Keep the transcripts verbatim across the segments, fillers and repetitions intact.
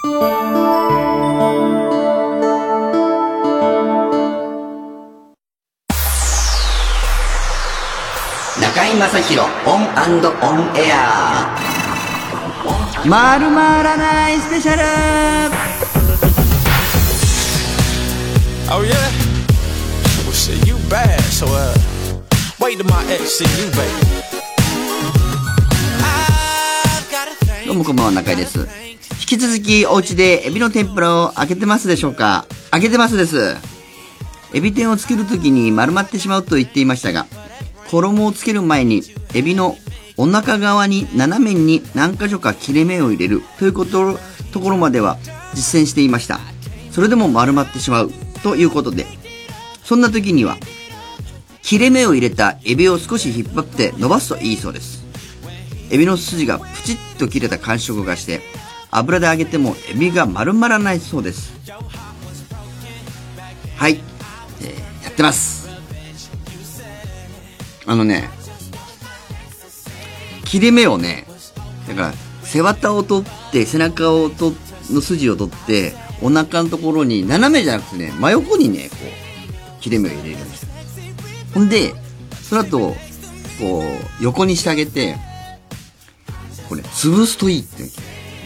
中居正広オン&オンエアまるまらないスペシャル。 Oh yeah? Well shit, you bad, so uh wait till my ex see you, baby. どうもこんばんは、中居です。引き続きお家でエビの天ぷらを揚げてますでしょうか？揚げてますです。エビ天をつけるときに丸まってしまうと言っていましたが、衣をつける前にエビのお腹側に斜めに何箇所か切れ目を入れるということところまでは実践していました。それでも丸まってしまうということで、そんな時には切れ目を入れたエビを少し引っ張って伸ばすといいそうです。エビの筋がプチッと切れた感触がして油で揚げてもエビが丸まらないそうです。はい、えー、やってます。あのね、切れ目をね、だから背わたを取って背中をとの筋を取ってお腹のところに斜めじゃなくてね、真横にね、こう切れ目を入れるんですよ。ほんでその後こう横にしてあげて、これ潰すといいって言うんですよ。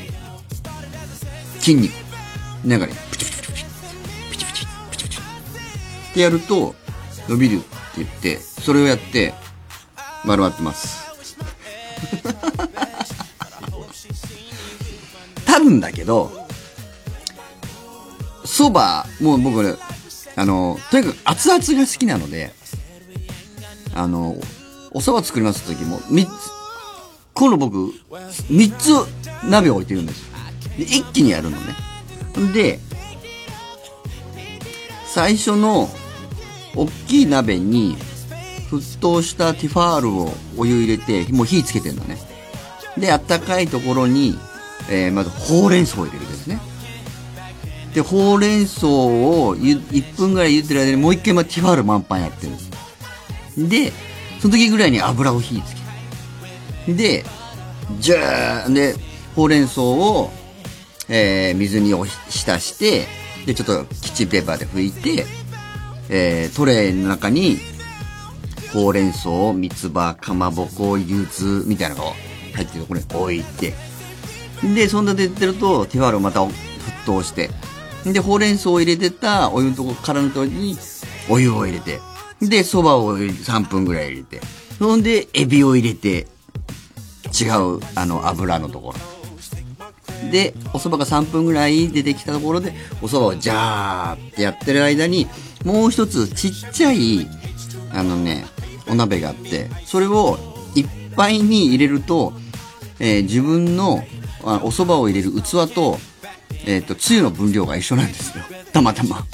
筋肉なんかね、プチプチプチプチプチプチプチプチってやると伸びるって言って、それをやって丸まってます多分だけど、そばもう僕ね、あのとにかく熱々が好きなので、あのお蕎麦作ります時もみっつ、この僕みっつ鍋を置いてるんですよ。で一気にやるのね。で最初の大きい鍋に沸騰したティファールをお湯入れて、もう火つけてんのね。であったかいところに、えー、まずほうれん草を入れるんですね。でほうれん草をいっぷんぐらい茹でてる間にもう一回まティファール満帆やってるんです。でその時ぐらいに油を火つける。でジューでほうれん草を、えー、水に浸して、でちょっとキッチンペーパーで拭いて、えー、トレイの中にほうれん草、三つ葉、かまぼこ、柚子みたいなのが入ってるところに置いて、でそんなでやってるとティファールをまた沸騰して、でほうれん草を入れてたお湯のとこからのところにお湯を入れて、でそばをさんぷんぐらい入れて、そんでエビを入れて、違うあの油のところでお蕎麦がさんぷんぐらい出てきたところでお蕎麦をジャーってやってる間に、もう一つちっちゃいあのねお鍋があって、それをいっぱいに入れると、えー、自分のあお蕎麦を入れる器と、えっとつゆの分量が一緒なんですよ、たまたま。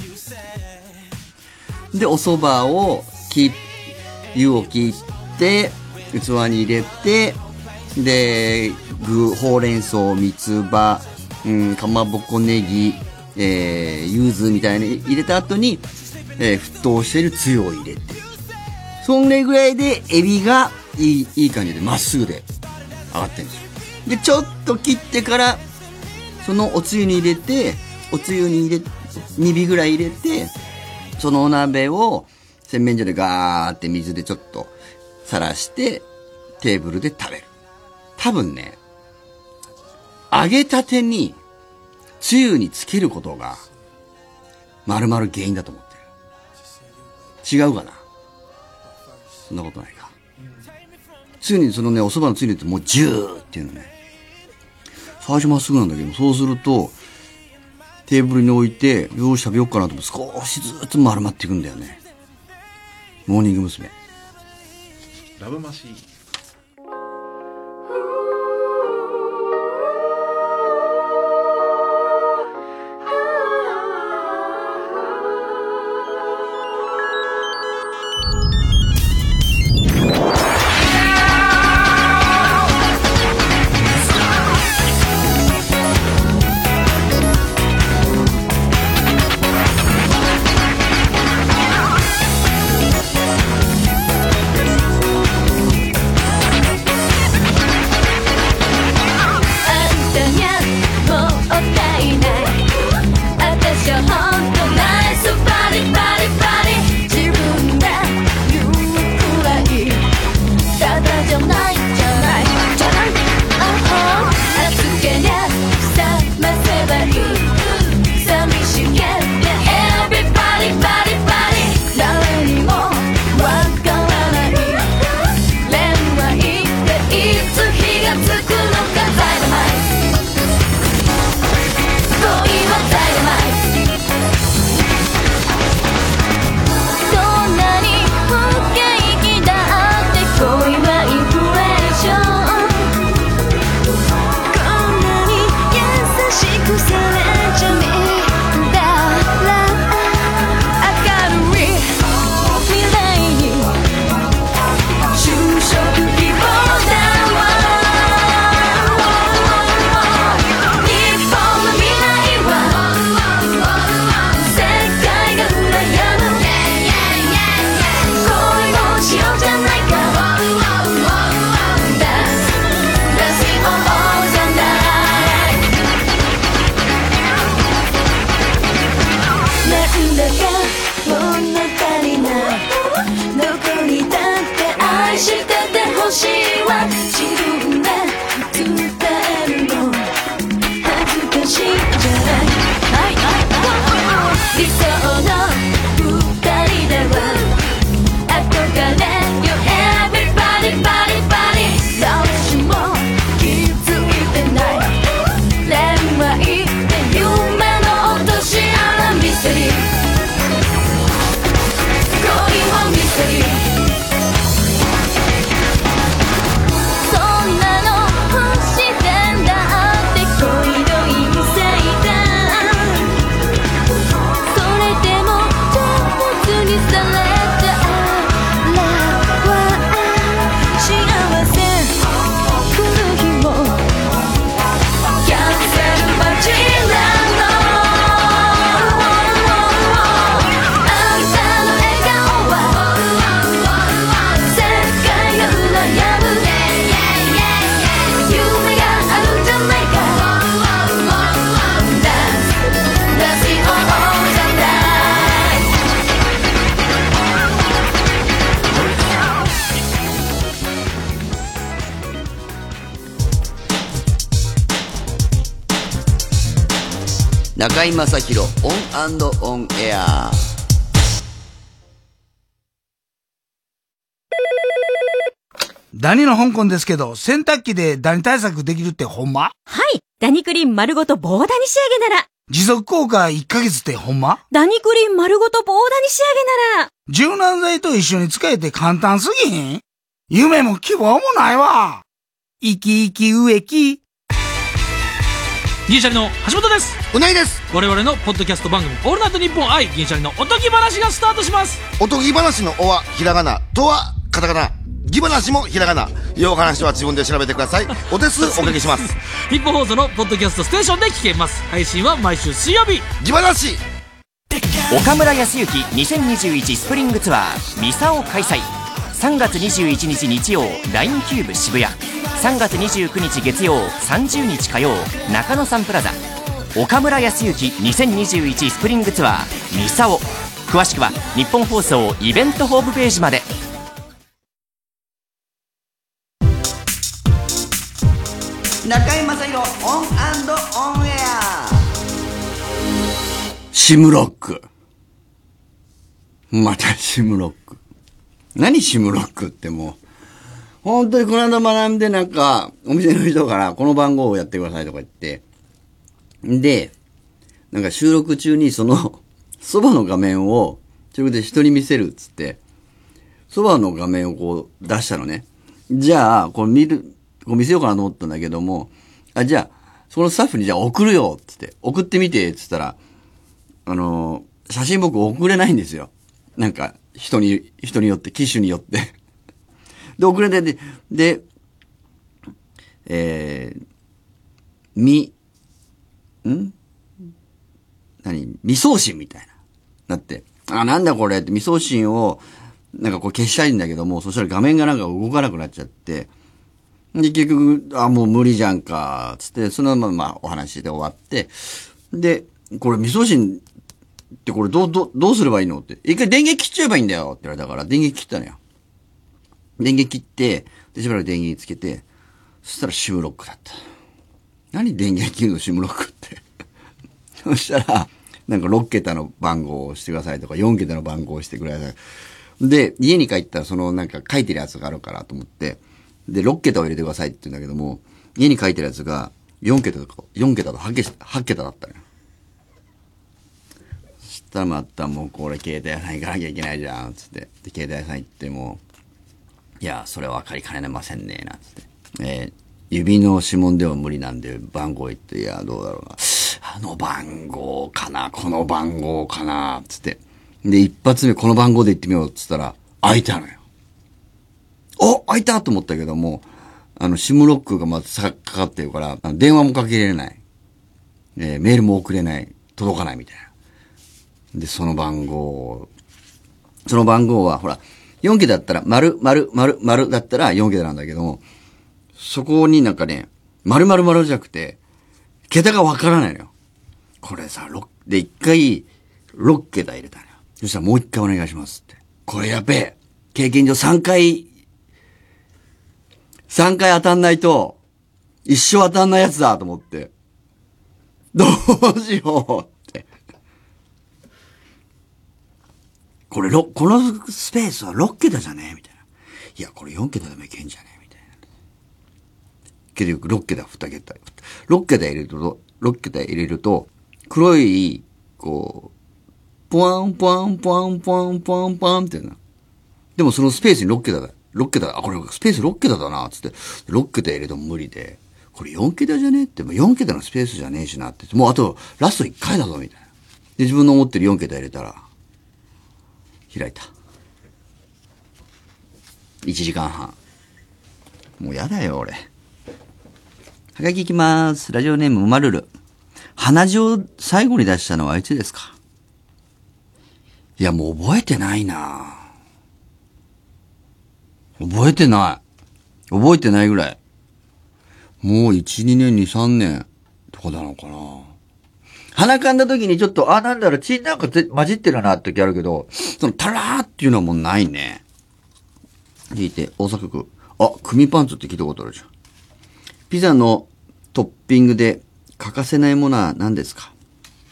でお蕎麦をき湯を切って器に入れて、で具、ほうれん草、三つ葉、うん、かまぼこ、ネギ、えー、柚子みたいに入れた後に、えー、沸騰しているつゆを入れて、そんれぐらいでエビがいい、いい感じでまっすぐで上がってるんですよ。でちょっと切ってからそのおつゆに入れて、おつゆに入れに尾ぐらい入れて、そのお鍋を洗面所でガーって水でちょっとさらしてテーブルで食べる。多分ね、揚げたてにつゆにつけることが丸々原因だと思ってる。違うかな？そんなことないか。つゆにそのね、お蕎麦のつゆにってもうジューっていうのね、最初まっすぐなんだけど、そうするとテーブルに置いてよーし食べようかなと思って少しずつ丸まっていくんだよね。モーニング娘。 ラブマシーン。 中井正広オン&オンエア。 ダニの香港ですけど、洗濯機でダニ対策できるってほんま？ はい。ダニクリーン丸ごと棒ダニ仕上げなら。 持続効果いっかげつってほんま？ ダニクリーン丸ごと棒ダニ仕上げなら。 柔軟剤と一緒に使えて簡単すぎひん？夢も希望もないわ。生き生き植木。 銀シャリの橋本です。 うないです。 我々のポッドキャスト番組オールナイトニッポン愛銀シャリのおとぎ話がスタートします。 おとぎ話のおはひらがな、とはカタカナ、ぎ話もひらがな。よう話は自分で調べてください。お手数おかけします。 日本放送のポッドキャストステーションで聞けます。配信は毎週水曜日。 ぎ話。 岡村康之にせんにじゅういちスプリングツアーミサを開催。さんがつにじゅういちにち日曜 ライン キューブ渋谷、さんがつにじゅうくにち月曜、さんじゅうにち火曜中野サンプラザ。岡村康之にせんにじゅういちスプリングツアーミサオ。詳しくは日本放送イベントホームページまで。 中井正広オン&オンエア。 シムロック。またシムロック。何シムロックってもう、本当にこの間学んでなんか、お店の人からこの番号をやってくださいとか言って、で、なんか収録中にその、そばの画面を、中国で人に見せるっつって、そばの画面をこう出したのね。じゃあ、これ見る、こう見せようかなと思ったんだけども、あ、じゃあ、そのスタッフにじゃあ送るよっつって、送ってみてっつったら、あのー、写真僕送れないんですよ。なんか、人に、人によって、機種によって。で、遅れて、で、で、えー、み、ん何未送信みたいな。だって、あ、なんだこれって未送信を、なんかこう消したいんだけども、そしたら画面がなんか動かなくなっちゃって、で、結局、あ、もう無理じゃんか、つって、そのまま、まあ、お話で終わって、で、これ未送信ってこれどう、どう、どうすればいいのって。一回電源切っちゃえばいいんだよって言われたから、電源切ったのよ。電源切って、で、しばらく電源つけて、そしたらシムロックだった。何電源切るのシムロックって。そしたら、なんかろっけたの番号を押してくださいとか、よんけたの番号を押してください。で、家に帰ったらそのなんか書いてるやつがあるからと思って、で、ろっけたを入れてくださいって言うんだけども、家に書いてるやつがよんけたとか、よんけたとはちけただったのよ。そしたらまたもうこれ携帯屋さん行かなきゃいけないじゃん、つって。で、携帯屋さん行っても、いや、それは分かりかねませんね、なんつって。えー、指の指紋では無理なんで番号言って、いや、どうだろうな。あの番号かな、この番号かな、つって。で、一発目この番号で言ってみようっつったら、開いたのよ。お、開いたと思ったけども、あの、シムロックがまずかかってるから、電話もかけれない。えー、メールも送れない。届かないみたいな。で、その番号、その番号は、ほら、よんけただったら、丸、丸、丸、丸だったらよんけたなんだけども、そこになんかね、丸丸丸じゃなくて、桁がわからないのよ。これさ、ろで、一回、ろっけた入れたのよ。そしたらもう一回お願いしますって。これやべえ。経験上さんかい、さんかい当たんないと、一生当たんないやつだと思って。どうしようって。これ、このスペースはろっけたじゃねえみたいな。いや、これよんけたでもいけんじゃねえみたいな。結局ろっけた、にけた。ろっけた入れると、ろっけた入れると、黒い、こう、ポワンポワンポワンポワンポワンポワンってな。でもそのスペースにろっけただ。ろっけた、あ、これスペースろっけただな、つって。ろっけた入れても無理で、これよんけたじゃねえって、よんけたのスペースじゃねえしなって。もうあと、ラストいっかいだぞ、みたいな。で、自分の思ってるよんけた入れたら、開いた。いちじかんはん。もうやだよ、俺。はがきいきまーす。ラジオネーム、まるる。鼻血を最後に出したのはいつですか？いや、もう覚えてないな覚えてない。覚えてないぐらい。もういち、にねん、に、さんねんとかなのかな。鼻かんだ時にちょっと、あ、なんだろう、血なんか混じってるなって時あるけど、そのタラーっていうのはもうないね。聞いて、大阪区。あ、組パンツって聞いたことあるじゃん。ピザのトッピングで欠かせないものは何ですか？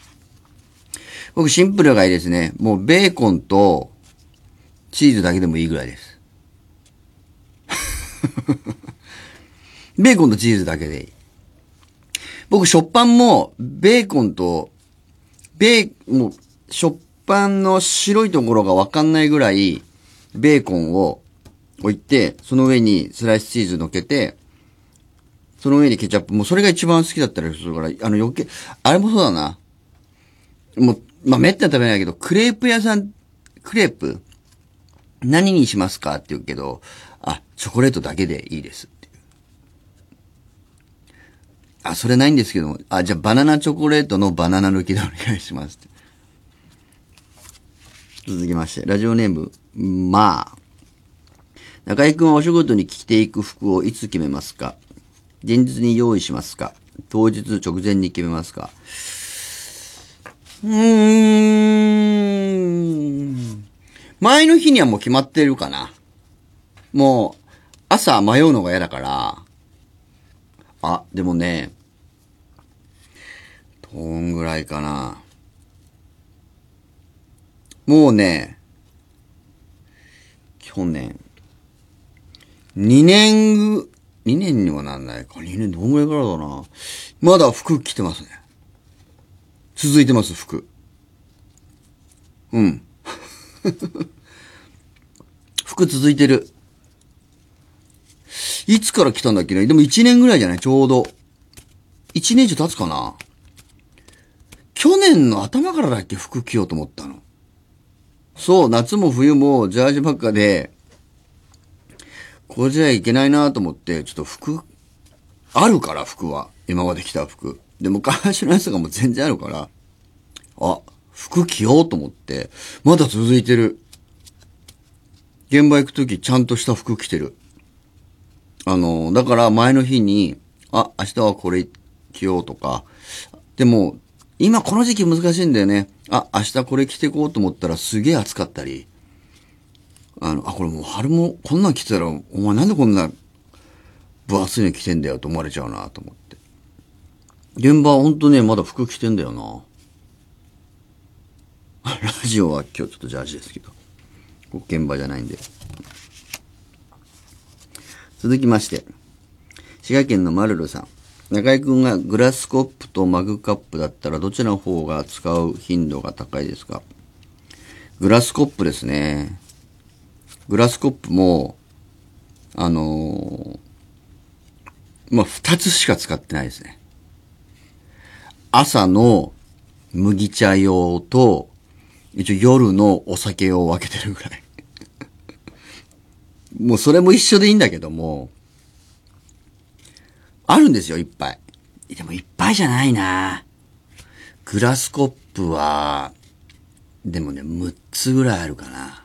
僕シンプルがいいですね。もうベーコンとチーズだけでもいいぐらいです。ベーコンとチーズだけでいい。僕食パンもベーコンと、ベー、もう食パンの白いところがわかんないぐらいベーコンを置いて、その上にスライスチーズ乗っけて、その上にケチャップ、もうそれが一番好きだったりするから、あの余計、あれもそうだな。もう、まあ、めったに食べないけど、クレープ屋さん、クレープ何にしますかって言うけど、あ、チョコレートだけでいいですっていう。あ、それないんですけども、あ、じゃあバナナチョコレートのバナナ抜きでお願いしますって。続きまして、ラジオネーム、まあ。中井くんはお仕事に着ていく服をいつ決めますか？前日に用意しますか？当日直前に決めますか？うーん。前の日にはもう決まってるかな。もう、朝迷うのが嫌だから。あ、でもね、どんぐらいかな。もうね、去年、にねんぐ、にねんにはなんないか。にねんどんぐらいからだな。まだ服着てますね。続いてます、服。うん。服続いてる。いつから来たんだっけね。でもいちねんぐらいじゃないちょうど。いちねん以上経つかな。去年の頭からだっけ服着ようと思ったの。そう、夏も冬もジャージばっかで、これじゃいけないなと思って、ちょっと服、あるから服は。今まで着た服。で、昔のやつがもう全然あるから、あ、服着ようと思って、まだ続いてる。現場行くときちゃんとした服着てる。あの、だから前の日に、あ、明日はこれ着ようとか。でも、今この時期難しいんだよね。あ、明日これ着てこうと思ったらすげえ暑かったり。あの、あ、これもう春もこんなん着てたら、お前なんでこんな分厚いの着てんだよと思われちゃうなと思って。現場はほんとね、まだ服着てんだよな。ラジオは今日ちょっとジャージですけど。現場じゃないんで。続きまして。滋賀県のマルルさん。中井くんがグラスコップとマグカップだったらどちらの方が使う頻度が高いですか？グラスコップですね。グラスコップも、あのー、まあ、二つしか使ってないですね。朝の麦茶用と、一応夜のお酒用を分けてるぐらい。もうそれも一緒でいいんだけども、あるんですよ、いっぱい。でもいっぱいじゃないな。グラスコップは、でもね、むっつぐらいあるかな。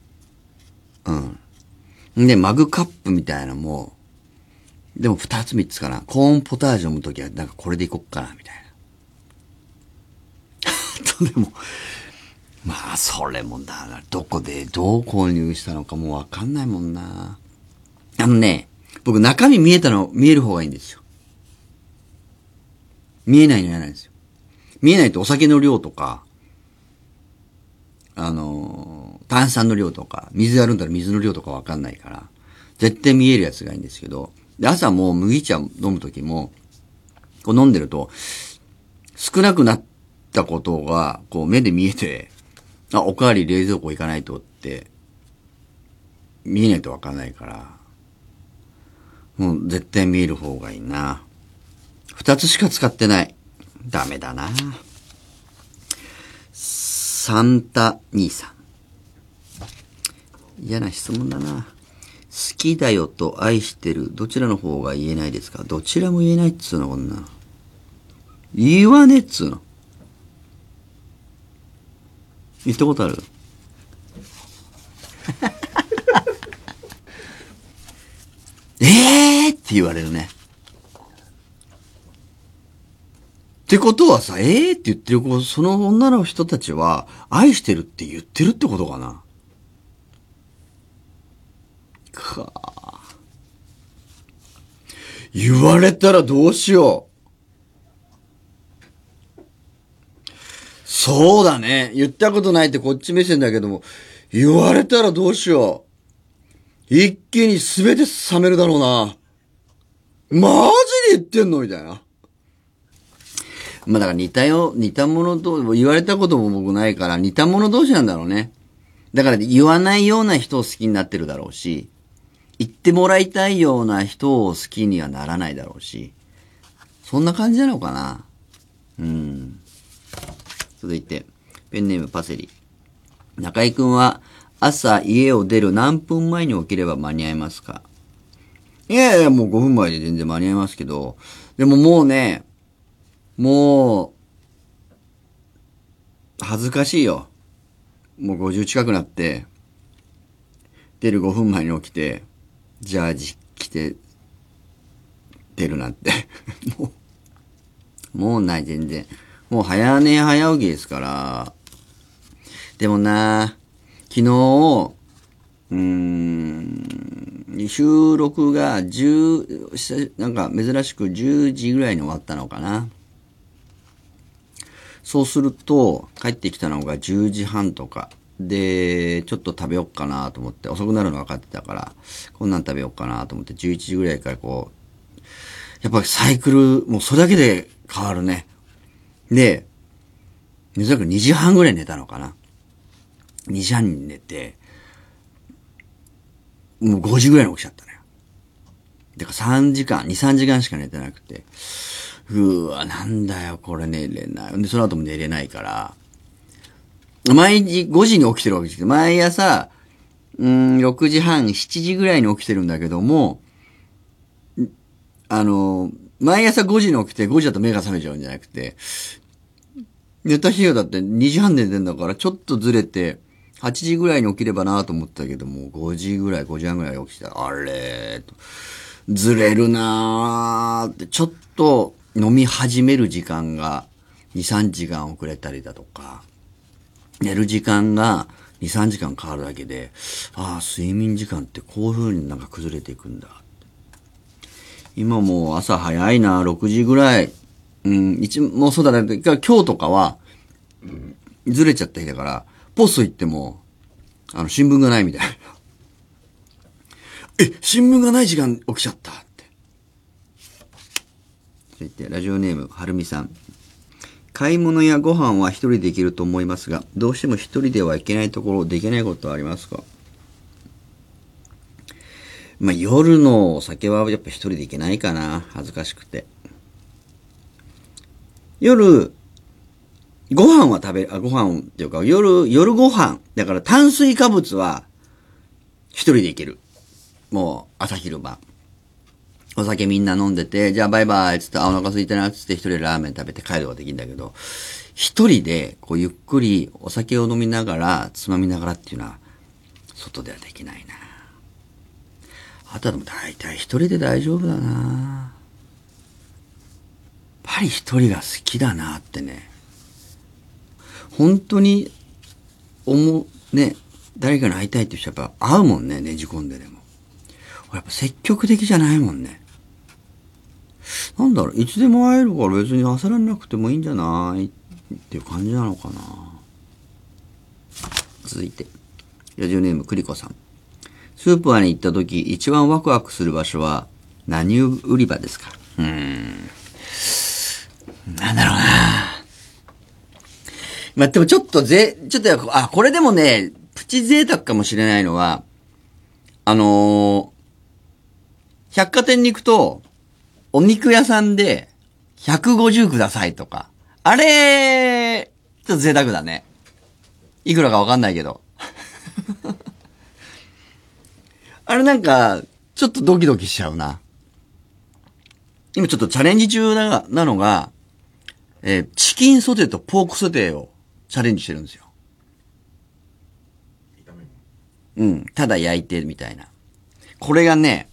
うん。で、マグカップみたいなのも、でもふたつみっつかな。コーンポタージュ飲むときは、なんかこれでいこっかな、みたいな。あとでも、まあ、それもだな。どこでどう購入したのかもうわかんないもんな。あのね、僕中身見えたの、見える方がいいんですよ。見えないの嫌なんですよ。見えないとお酒の量とか、あのー、炭酸の量とか、水あるんだら水の量とかわかんないから、絶対見えるやつがいいんですけど、で、朝もう麦茶飲むときも、こう飲んでると、少なくなったことが、こう目で見えて、あ、おかわり冷蔵庫行かないとって、見えないとわかんないから、もう絶対見える方がいいな。二つしか使ってない。ダメだな。サンタ兄さん。嫌な質問だな。好きだよと愛してる。どちらの方が言えないですか？どちらも言えないっつうの、こんな。言わねえっつうの。言ったことある？えーって言われるね。ってことはさ、えーって言ってる子、その女の人たちは、愛してるって言ってるってことかな。かあ。言われたらどうしよう。好そうだね。言ったことないってこっち目線だけども、言われたらどうしよう。一気に全て冷めるだろうな。マジで言ってんのみたいな。まあだから似たよ、似たものと、言われたことも僕ないから似たもの同士なんだろうね。だから言わないような人を好きになってるだろうし、言ってもらいたいような人を好きにはならないだろうし、そんな感じなのかな。うん。続いて、ペンネームパセリ。中井くんは朝家を出る何分前に起きれば間に合いますか？いやいや、もうごふんまえで全然間に合いますけど、でももうね、もう、恥ずかしいよ。もうごじゅう近くなって、出るごふんまえに起きて、ジャージ着て、出るなんて。もう、もうない全然。もう早寝早起きですから。でもな、昨日、うーん、収録がじゅう、なんか珍しくじゅうじぐらいに終わったのかな。そうすると、帰ってきたのがじゅうじはんとか。で、ちょっと食べよっかなと思って、遅くなるの分かってたから、こんなん食べよっかなと思って、じゅういちじぐらいからこう、やっぱりサイクル、もうそれだけで変わるね。で、珍しくにじはんぐらい寝たのかな。にじはんに寝て、もうごじぐらいに起きちゃったのよ。だからさんじかん、に、さんじかんしか寝てなくて、うーわ、なんだよ、これ寝れない。で、その後も寝れないから、毎日ごじに起きてるわけですけど、毎朝、うーん、ろくじはん、しちじぐらいに起きてるんだけども、あの、毎朝ごじに起きてごじだと目が覚めちゃうんじゃなくて、寝た日がだってにじはんで寝てんだからちょっとずれて、はちじぐらいに起きればなと思ったけども、ごじぐらい、ごじはんぐらい起きたら、あれーと、ずれるなーって、ちょっと飲み始める時間がに、さんじかん遅れたりだとか、寝る時間がに、さんじかん変わるだけで、ああ、睡眠時間ってこういう風になんか崩れていくんだ。今もう朝早いな、ろくじぐらい。うん、一、もうそうだね。今日とかは、ずれちゃった日だから、ポスト行っても、あの、新聞がないみたいな。え、新聞がない時間起きちゃったって。続いて、ラジオネーム、はるみさん。買い物やご飯は一人で行けると思いますが、どうしても一人では行けないところ、できないことはありますか？まあ、夜のお酒はやっぱ一人で行けないかな。恥ずかしくて。夜、ご飯は食べ、あ、ご飯っていうか、夜、夜ご飯。だから炭水化物は一人で行ける。もう、朝昼晩。お酒みんな飲んでて、じゃあバイバイつって、あ、お腹空いてなっつって一人でラーメン食べて帰ることができるんだけど、一人で、こうゆっくりお酒を飲みながら、つまみながらっていうのは、外ではできないな。あとはでも大体一人で大丈夫だな。やっぱり一人が好きだなってね。本当に、思う、ね、誰かに会いたいって人はやっぱ会うもんね、ねじ込んででも。やっぱ積極的じゃないもんね。なんだろう、いつでも会えるから別に焦らなくてもいいんじゃないっていう感じなのかな。続いて、ラジオネームクリコさん。スーパーに行った時、一番ワクワクする場所は何売り場ですか？うーん。なんだろうな。まあ、でもちょっとぜ、ちょっと、あ、これでもね、プチ贅沢かもしれないのは、あのー、百貨店に行くと、お肉屋さんで、ひゃくごじゅうくださいとか。あれ、ちょっと贅沢だね。いくらかわかんないけど。あれなんか、ちょっとドキドキしちゃうな。今ちょっとチャレンジ中な、なのが、えー、チキンソテーとポークソテーをチャレンジしてるんですよ。うん。ただ焼いてみたいな。これがね、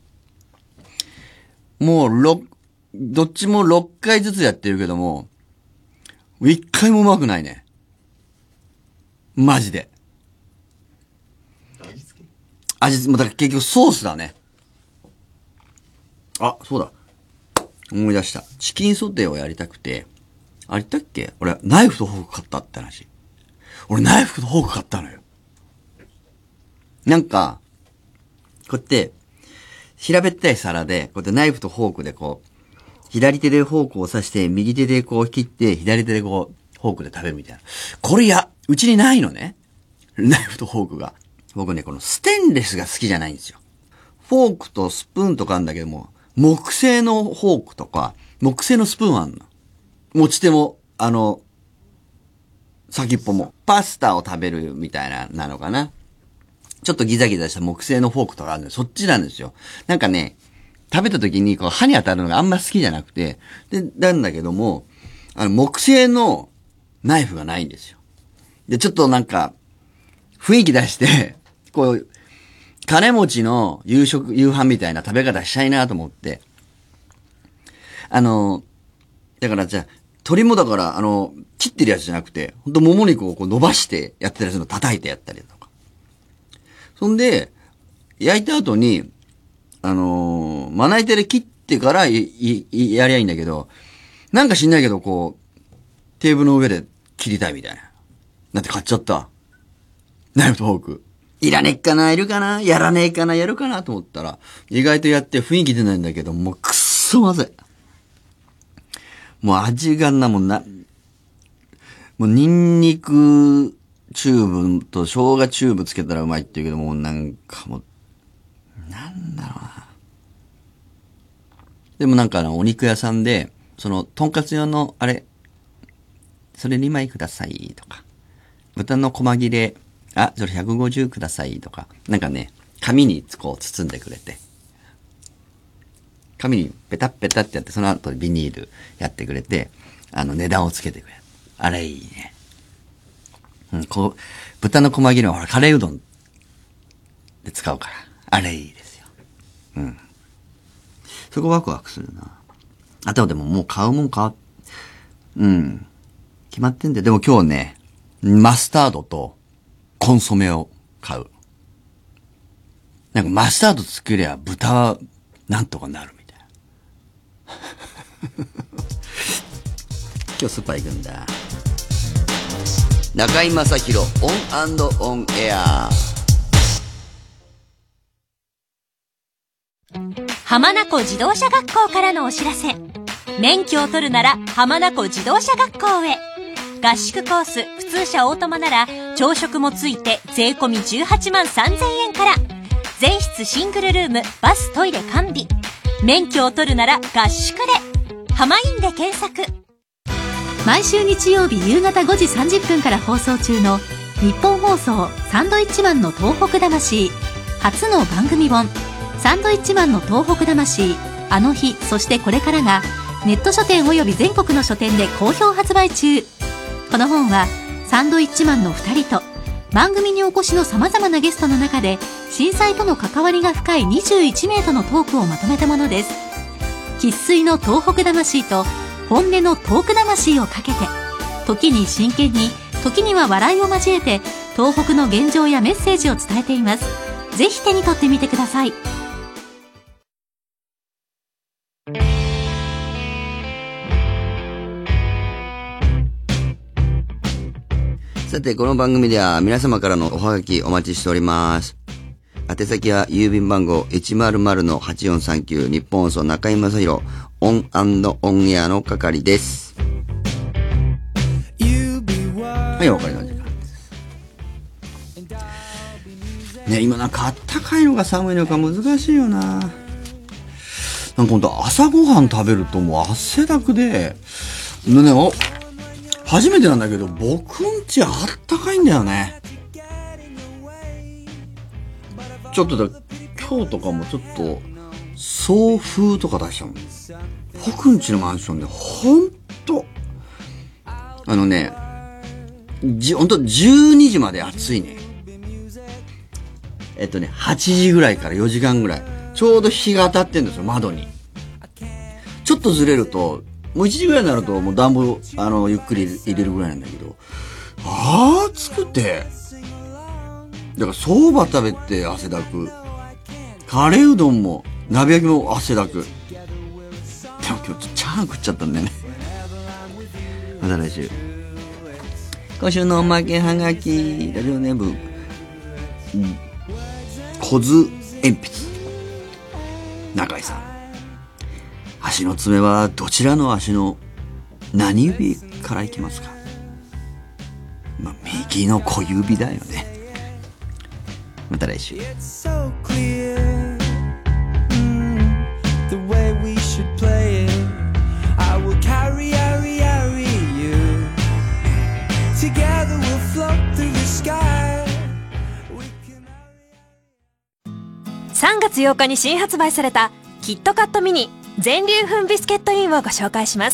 もうろ、どっちもろっかいずつやってるけども、いっかいもうまくないね。マジで。味付け、もうだから結局ソースだね。あ、そうだ。思い出した。チキンソテーをやりたくて、 あれ言ったっけ？俺、ナイフとフォーク買ったって話。俺、ナイフとフォーク買ったのよ。なんか、こうやって、平べったい皿で、こうやってナイフとフォークでこう、左手でフォークを刺して、右手でこう切って、左手でこう、フォークで食べるみたいな。これや、うちにないのね。ナイフとフォークが。僕ね、このステンレスが好きじゃないんですよ。フォークとスプーンとかあるんだけども、木製のフォークとか、木製のスプーンあんの。持ち手も、あの、先っぽも、パスタを食べるみたいな、なのかな。ちょっとギザギザした木製のフォークとかあるんで、そっちなんですよ。なんかね、食べた時にこう歯に当たるのがあんま好きじゃなくて、で、なんだけども、あの、木製のナイフがないんですよ。で、ちょっとなんか、雰囲気出して、こう、金持ちの夕食、夕飯みたいな食べ方したいなと思って。あの、だからじゃあ、鶏もだから、あの、切ってるやつじゃなくて、ほんともも肉をこう伸ばしてやったりするの、叩いてやったりとか。そんで、焼いた後に、あのー、まな板で切ってからい、い、やりゃいいんだけど、なんか知んないけど、こう、テーブルの上で切りたいみたいな。なんて買っちゃった。ナイフとフォーク。いらねっかないるかなやらねえかなやるかなと思ったら、意外とやって雰囲気出ないんだけど、もうくっそまずい。もう味がな、もうな、もうニンニクチューブと生姜チューブつけたらうまいって言うけど、もうなんかもう、なんだろうな。でもなんかあの、お肉屋さんで、その、とんかつ用の、あれ、それにまいくださいとか、豚の細切れ、あ、それひゃくごじゅうくださいとか、なんかね、紙にこう包んでくれて、紙にペタッペタってやって、その後ビニールやってくれて、あの値段をつけてくれる。あれいいね。うん、こう、豚の細切れはほら、カレーうどんで使うから、あれいいですよ。うん。そこワクワクするな。あとはでももう買うもん買う。うん。決まってんだよ。でも今日ね、マスタードとコンソメを買う。なんかマスタード作りゃ豚はなんとかなるみたいな。今日スーパー行くんだ。中居正広オン&オンエア。 浜名湖自動車学校からのお知らせ。免許を取るなら浜名湖自動車学校へ。合宿コース普通車オートマなら朝食もついて税込みじゅうはちまんさんぜんえんから。全室シングルルーム、バストイレ完備。免許を取るなら合宿で。浜インで検索。 毎週日曜日夕方ごじさんじゅっぷんから放送中の日本放送サンドイッチマンの東北魂初の番組本サンドイッチマンの東北魂あの日そしてこれからがネット書店および全国の書店で好評発売中。この本はサンドイッチマンのふたりと番組にお越しの様々なゲストの中で震災との関わりが深いにじゅういちめいとのトークをまとめたものです。生粋の東北魂と本音のトーク魂をかけて、時に真剣に時には笑いを交えて東北の現状やメッセージを伝えています。ぜひ手に取ってみてください。 さて、この番組では皆様からのおはがきお待ちしております。宛先は郵便番号 いちまるまるのはちよんさんきゅう 日本放送中居正広オン&オンエアの係です。はい、お別れの時間です。ね、今なんかあったかいのか寒いのか難しいよな。なんかほんと朝ごはん食べるともう汗だくで、ね、お初めてなんだけど僕んちあったかいんだよね。ちょっとだ今日とかもちょっと送風とか出したもん。僕んちのマンションでほんとあのねじほんとじゅうにじまで暑いね。えっとねはちじぐらいからよじかんぐらいちょうど日が当たってんですよ窓に。ちょっとずれるともういちじぐらいになるともう暖房あのゆっくり入れるぐらいなんだけど暑くてだから蕎麦食べて汗だくカレーうどんも鍋焼きも汗だくでも今日チャーハン食っちゃったんだよね。 また来週。今週のおまけはがき、ラジオネーム、小津鉛筆。中井さん。足の爪はどちらの足の何指からいきますか？まあ、右の小指だよね。また来週。 さんがつようかに新発売されたキットカットミニ全粒粉ビスケットインをご紹介します。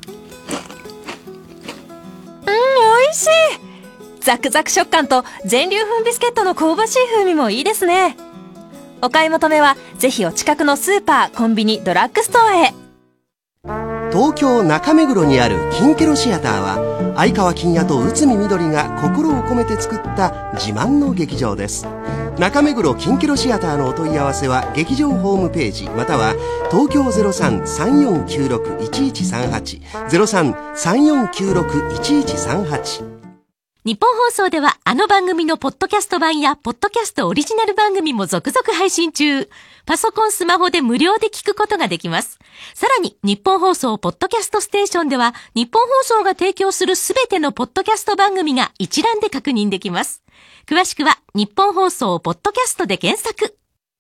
うん、美味しい。ザクザク食感と全粒粉ビスケットの香ばしい風味もいいですね。お買い求めはぜひお近くのスーパー、コンビニ、ドラッグストアへ。 東京中目黒にあるキンケロシアターは相川金也と内海みどりが心を込めて作った自慢の劇場です。中目黒キンケロシアターのお問い合わせは劇場ホームページまたは東京 ゼロさん さんよんきゅうろく いちいちさんはち ゼロさん さんよんきゅうろく いちいちさんはち。 日本放送ではあの番組のポッドキャスト版やポッドキャストオリジナル番組も続々配信中。パソコン、スマホで無料で聞くことができます。さらに日本放送ポッドキャストステーションでは日本放送が提供するすべてのポッドキャスト番組が一覧で確認できます。詳しくは日本放送ポッドキャストで検索。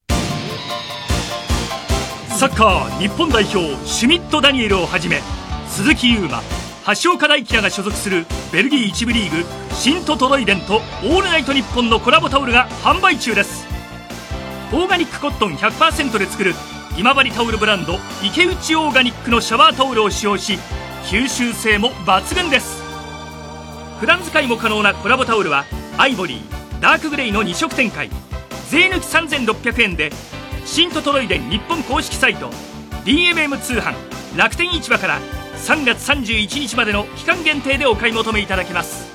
サッカー日本代表シュミット・ダニエルをはじめ鈴木優馬、橋岡大輝らが所属するベルギー一部リーグシントトロイデンとオールナイトニッポンのコラボタオルが販売中です。オーガニックコットン ひゃくパーセント で作る今治タオルブランド池内オーガニックのシャワータオルを使用し吸収性も抜群です。普段使いも可能なコラボタオルはアイボリー、ダークグレイのに色展開、税抜きさんぜんろっぴゃくえんでシントトロイデン日本公式サイト ディーエムエム 通販楽天市場からさんがつさんじゅういちにちまでの期間限定でお買い求めいただけます。